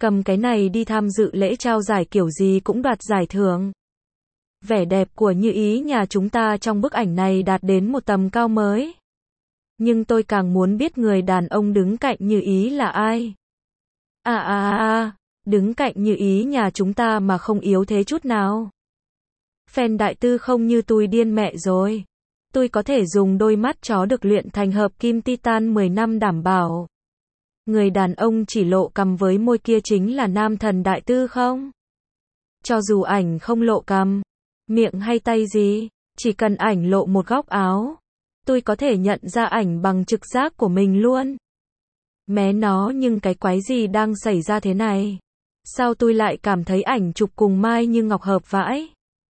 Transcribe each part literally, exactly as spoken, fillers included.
cầm cái này đi tham dự lễ trao giải kiểu gì cũng đoạt giải thưởng. Vẻ đẹp của Như Ý nhà chúng ta trong bức ảnh này đạt đến một tầm cao mới. Nhưng tôi càng muốn biết người đàn ông đứng cạnh Như Ý là ai. À à à à, đứng cạnh Như Ý nhà chúng ta mà không yếu thế chút nào. Fan Đại Tư không như tôi điên mẹ rồi. Tôi có thể dùng đôi mắt chó được luyện thành hợp kim titan mười năm đảm bảo. Người đàn ông chỉ lộ cằm với môi kia chính là nam thần Đại Tư không? Cho dù ảnh không lộ cằm, miệng hay tay gì, chỉ cần ảnh lộ một góc áo, tôi có thể nhận ra ảnh bằng trực giác của mình luôn. Mé nó, nhưng cái quái gì đang xảy ra thế này? Sao tôi lại cảm thấy ảnh chụp cùng Mai Như Ngọc hợp vãi?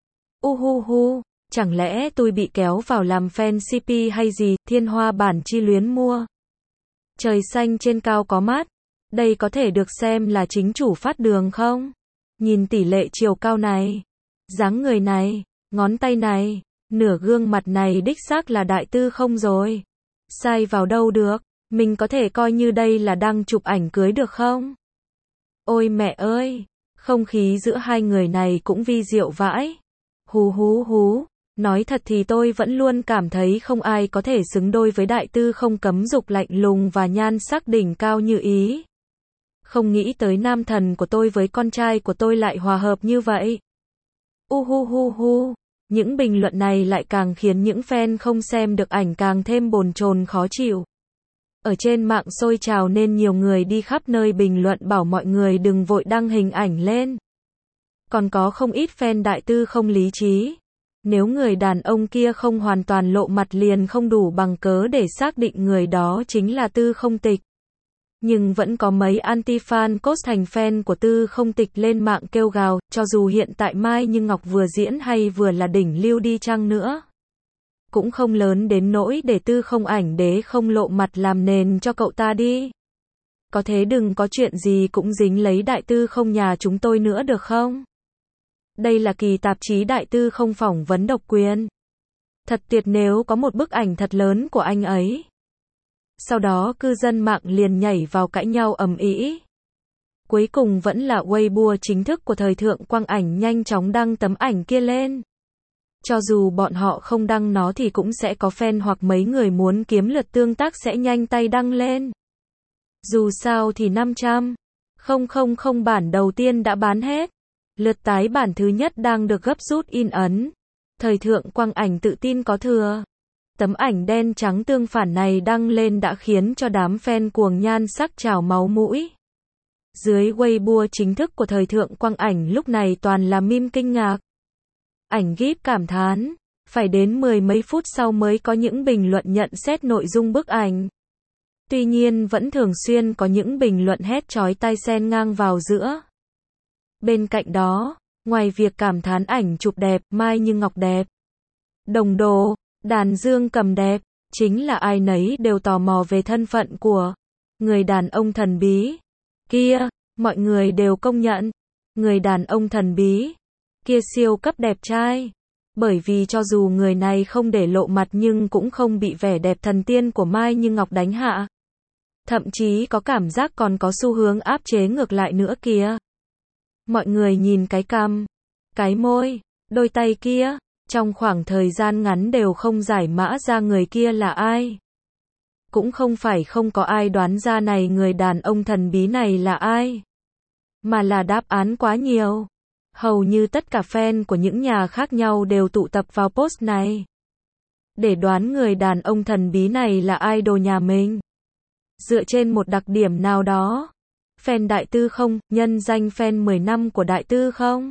Uhu hu, chẳng lẽ tôi bị kéo vào làm fan xê pê hay gì? Thiên Hoa bản chi luyến mua. Trời xanh trên cao có mắt. Đây có thể được xem là chính chủ phát đường không? Nhìn tỷ lệ chiều cao này, dáng người này, ngón tay này, nửa gương mặt này đích xác là Đại Tư không rồi. Sai vào đâu được, mình có thể coi như đây là đang chụp ảnh cưới được không? Ôi mẹ ơi, không khí giữa hai người này cũng vi diệu vãi. Hú hú hú, nói thật thì tôi vẫn luôn cảm thấy không ai có thể xứng đôi với Đại Tư không cấm dục lạnh lùng và nhan sắc đỉnh cao Như Ý. Không nghĩ tới nam thần của tôi với con trai của tôi lại hòa hợp như vậy. Uhu hu hu, những bình luận này lại càng khiến những fan không xem được ảnh càng thêm bồn chồn khó chịu. Ở trên mạng sôi trào nên nhiều người đi khắp nơi bình luận bảo mọi người đừng vội đăng hình ảnh lên. Còn có không ít fan Đại Tư không lý trí. Nếu người đàn ông kia không hoàn toàn lộ mặt liền không đủ bằng cớ để xác định người đó chính là Tư Không Tịch. Nhưng vẫn có mấy anti-fan cos thành fan của Tư Không Tịch lên mạng kêu gào, cho dù hiện tại Mai Như Ngọc vừa diễn hay vừa là đỉnh lưu đi chăng nữa, cũng không lớn đến nỗi để Tư Không ảnh đế không lộ mặt làm nền cho cậu ta đi. Có thế đừng có chuyện gì cũng dính lấy Đại Tư không nhà chúng tôi nữa được không? Đây là kỳ tạp chí Đại Tư không phỏng vấn độc quyền. Thật tuyệt nếu có một bức ảnh thật lớn của anh ấy. Sau đó cư dân mạng liền nhảy vào cãi nhau ầm ĩ. Cuối cùng vẫn là Weibo chính thức của thời thượng quang ảnh nhanh chóng đăng tấm ảnh kia lên. Cho dù bọn họ không đăng nó thì cũng sẽ có fan hoặc mấy người muốn kiếm lượt tương tác sẽ nhanh tay đăng lên. Dù sao thì năm trăm nghìn bản đầu tiên đã bán hết. Lượt tái bản thứ nhất đang được gấp rút in ấn. Thời thượng quang ảnh tự tin có thừa. Tấm ảnh đen trắng tương phản này đăng lên đã khiến cho đám fan cuồng nhan sắc trào máu mũi. Dưới Weibo chính thức của thời thượng quang ảnh lúc này toàn là meme kinh ngạc. Ảnh gif cảm thán. Phải đến mười mấy phút sau mới có những bình luận nhận xét nội dung bức ảnh. Tuy nhiên vẫn thường xuyên có những bình luận hét chói tai xen ngang vào giữa. Bên cạnh đó, ngoài việc cảm thán ảnh chụp đẹp, Mai Như Ngọc đẹp, đồng đồ, đàn dương cầm đẹp, chính là ai nấy đều tò mò về thân phận của người đàn ông thần bí kia. Mọi người đều công nhận, người đàn ông thần bí kia siêu cấp đẹp trai. Bởi vì cho dù người này không để lộ mặt nhưng cũng không bị vẻ đẹp thần tiên của Mai Như Ngọc đánh hạ. Thậm chí có cảm giác còn có xu hướng áp chế ngược lại nữa kìa. Mọi người nhìn cái cằm, cái môi, đôi tay kia, trong khoảng thời gian ngắn đều không giải mã ra người kia là ai. Cũng không phải không có ai đoán ra này người đàn ông thần bí này là ai, mà là đáp án quá nhiều. Hầu như tất cả fan của những nhà khác nhau đều tụ tập vào post này để đoán người đàn ông thần bí này là idol nhà mình. Dựa trên một đặc điểm nào đó. Fan Đại Tư không, nhân danh fan mười năm của Đại Tư không.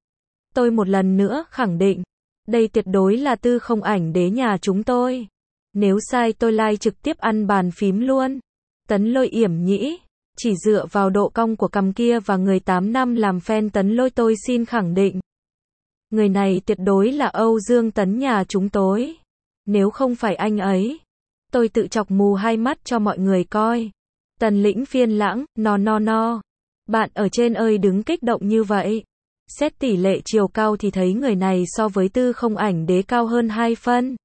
Tôi một lần nữa khẳng định, đây tuyệt đối là Tư không ảnh đế nhà chúng tôi. Nếu sai tôi like trực tiếp ăn bàn phím luôn. Tấn Lôi yểm nhĩ, chỉ dựa vào độ cong của cằm kia và người tám năm làm fan Tấn Lôi tôi xin khẳng định. Người này tuyệt đối là Âu Dương Tấn nhà chúng tôi. Nếu không phải anh ấy, tôi tự chọc mù hai mắt cho mọi người coi. Tần Lĩnh phiên lãng, no no no. Bạn ở trên ơi đứng kích động như vậy. Xét tỷ lệ chiều cao thì thấy người này so với Tư không ảnh đế cao hơn hai phân.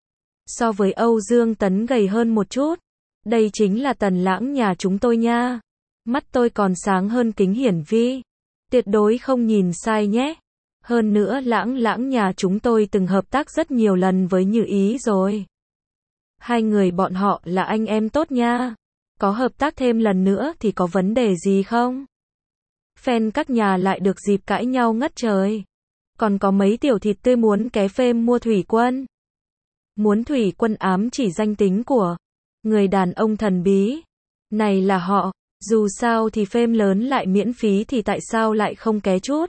So với Âu Dương Tấn gầy hơn một chút. Đây chính là Tần Lãng nhà chúng tôi nha. Mắt tôi còn sáng hơn kính hiển vi. Tuyệt đối không nhìn sai nhé. Hơn nữa Lãng Lãng nhà chúng tôi từng hợp tác rất nhiều lần với Như Ý rồi. Hai người bọn họ là anh em tốt nha. Có hợp tác thêm lần nữa thì có vấn đề gì không? Fan các nhà lại được dịp cãi nhau ngất trời. Còn có mấy tiểu thịt tươi muốn ké phêm mua Thủy Quân. Muốn Thủy Quân ám chỉ danh tính của người đàn ông thần bí. Này là họ, dù sao thì phêm lớn lại miễn phí thì tại sao lại không ké chút?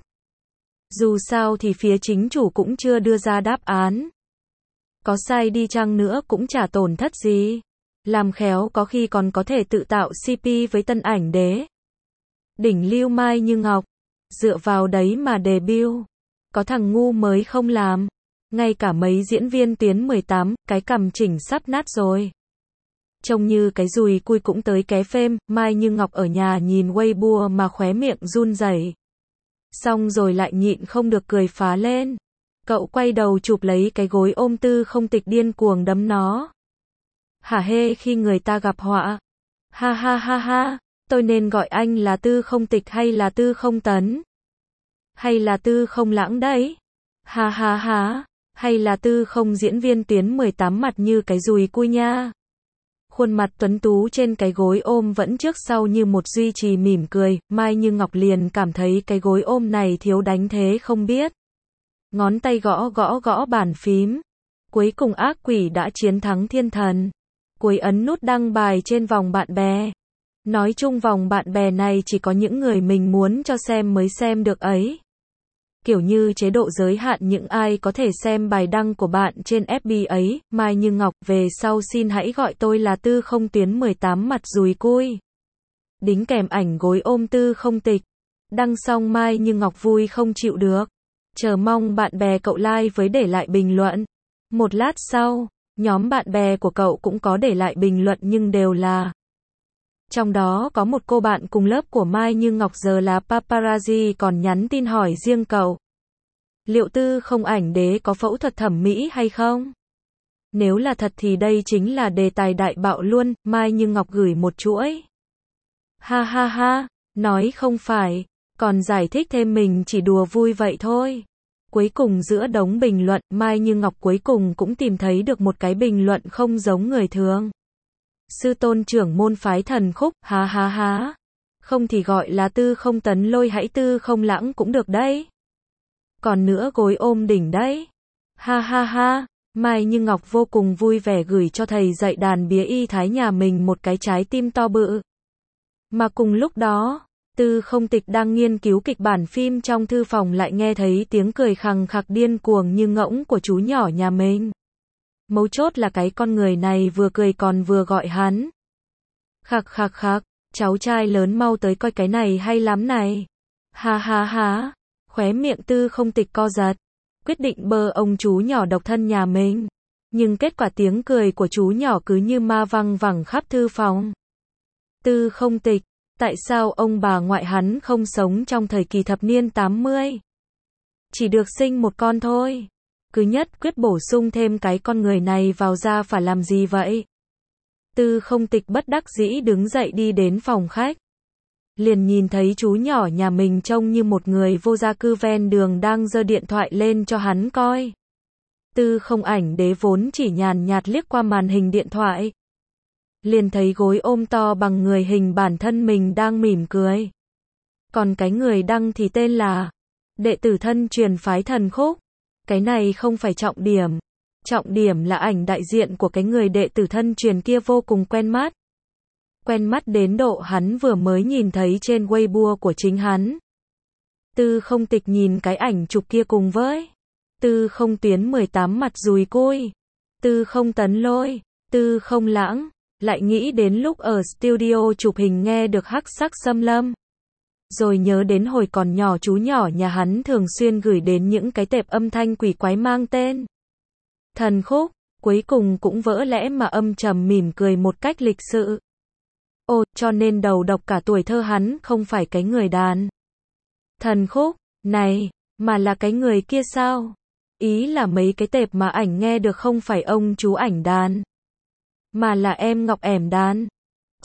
Dù sao thì phía chính chủ cũng chưa đưa ra đáp án. Có sai đi chăng nữa cũng chả tổn thất gì. Làm khéo có khi còn có thể tự tạo xê pê với tân ảnh đế. Đỉnh lưu Mai Như Ngọc. Dựa vào đấy mà debut. Có thằng ngu mới không làm. Ngay cả mấy diễn viên tuyến mười tám, cái cằm chỉnh sắp nát rồi. Trông như cái dùi cui cũng tới ké phêm, Mai Như Ngọc ở nhà nhìn Weibo mà khóe miệng run rẩy. Xong rồi lại nhịn không được cười phá lên. Cậu quay đầu chụp lấy cái gối ôm Tư Không Tịch điên cuồng đấm nó. Hả hê khi người ta gặp họa. Ha ha ha ha, tôi nên gọi anh là Tư Không Tịch hay là Tư Không Tấn? Hay là Tư Không Lãng đấy? Ha ha ha, hay là Tư Không diễn viên tuyến mười tám mặt như cái dùi cui nha. Khuôn mặt tuấn tú trên cái gối ôm vẫn trước sau như một duy trì mỉm cười, Mai Như Ngọc liền cảm thấy cái gối ôm này thiếu đánh thế không biết. Ngón tay gõ gõ gõ bàn phím. Cuối cùng ác quỷ đã chiến thắng thiên thần. Cuối ấn nút đăng bài trên vòng bạn bè. Nói chung vòng bạn bè này chỉ có những người mình muốn cho xem mới xem được ấy. Kiểu như chế độ giới hạn những ai có thể xem bài đăng của bạn trên ép bê ấy. Mai Như Ngọc, về sau xin hãy gọi tôi là Tư Không tuyến mười tám mặt dùi cui. Đính kèm ảnh gối ôm Tư Không Tịch. Đăng xong Mai Như Ngọc vui không chịu được. Chờ mong bạn bè cậu like với để lại bình luận. Một lát sau, nhóm bạn bè của cậu cũng có để lại bình luận nhưng đều là. Trong đó có một cô bạn cùng lớp của Mai Như Ngọc giờ là paparazzi còn nhắn tin hỏi riêng cậu. Liệu Tư Không ảnh đế có phẫu thuật thẩm mỹ hay không? Nếu là thật thì đây chính là đề tài đại bạo luôn, Mai Như Ngọc gửi một chuỗi. Ha ha ha, nói không phải, còn giải thích thêm mình chỉ đùa vui vậy thôi. Cuối cùng giữa đống bình luận, Mai Như Ngọc cuối cùng cũng tìm thấy được một cái bình luận không giống người thường. Sư tôn trưởng môn phái Thần Khúc, ha ha ha. Không thì gọi là Tư Không Tấn Lôi hãy Tư Không Lãng cũng được đấy. Còn nữa gối ôm đỉnh đấy. Ha ha ha. Mai Như Ngọc vô cùng vui vẻ gửi cho thầy dạy đàn bía y thái nhà mình một cái trái tim to bự. Mà cùng lúc đó, Tư Không Tịch đang nghiên cứu kịch bản phim trong thư phòng lại nghe thấy tiếng cười khằng khặc điên cuồng như ngỗng của chú nhỏ nhà mình. Mấu chốt là cái con người này vừa cười còn vừa gọi hắn. Khặc khặc khặc, cháu trai lớn mau tới coi cái này hay lắm này. Ha ha ha, khóe miệng Tư Không Tịch co giật. Quyết định bơ ông chú nhỏ độc thân nhà mình. Nhưng kết quả tiếng cười của chú nhỏ cứ như ma văng vẳng khắp thư phòng. Tư Không Tịch, tại sao ông bà ngoại hắn không sống trong thời kỳ thập niên tám mươi? Chỉ được sinh một con thôi. Cứ nhất quyết bổ sung thêm cái con người này vào ra phải làm gì vậy? Tư Không Tịch bất đắc dĩ đứng dậy đi đến phòng khách. Liền nhìn thấy chú nhỏ nhà mình trông như một người vô gia cư ven đường đang giơ điện thoại lên cho hắn coi. Tư Không ảnh đế vốn chỉ nhàn nhạt liếc qua màn hình điện thoại. Liền thấy gối ôm to bằng người hình bản thân mình đang mỉm cười. Còn cái người đăng thì tên là đệ tử thân truyền phái Thần Khúc. Cái này không phải trọng điểm. Trọng điểm là ảnh đại diện của cái người đệ tử thân truyền kia vô cùng quen mắt. Quen mắt đến độ hắn vừa mới nhìn thấy trên Weibo của chính hắn. Tư Không Tịch nhìn cái ảnh chụp kia cùng với Tư Không tuyến mười tám mặt dùi cui, Tư Không Tấn Lôi, Tư Không Lãng, lại nghĩ đến lúc ở studio chụp hình nghe được hắc sắc xâm lâm. Rồi nhớ đến hồi còn nhỏ chú nhỏ nhà hắn thường xuyên gửi đến những cái tệp âm thanh quỷ quái mang tên Thần Khúc, cuối cùng cũng vỡ lẽ mà âm trầm mỉm cười một cách lịch sự. Ồ, cho nên đầu độc cả tuổi thơ hắn không phải cái người đàn Thần Khúc này, mà là cái người kia sao? Ý là mấy cái tệp mà ảnh nghe được không phải ông chú ảnh đàn, mà là em Ngọc ẻm đàn.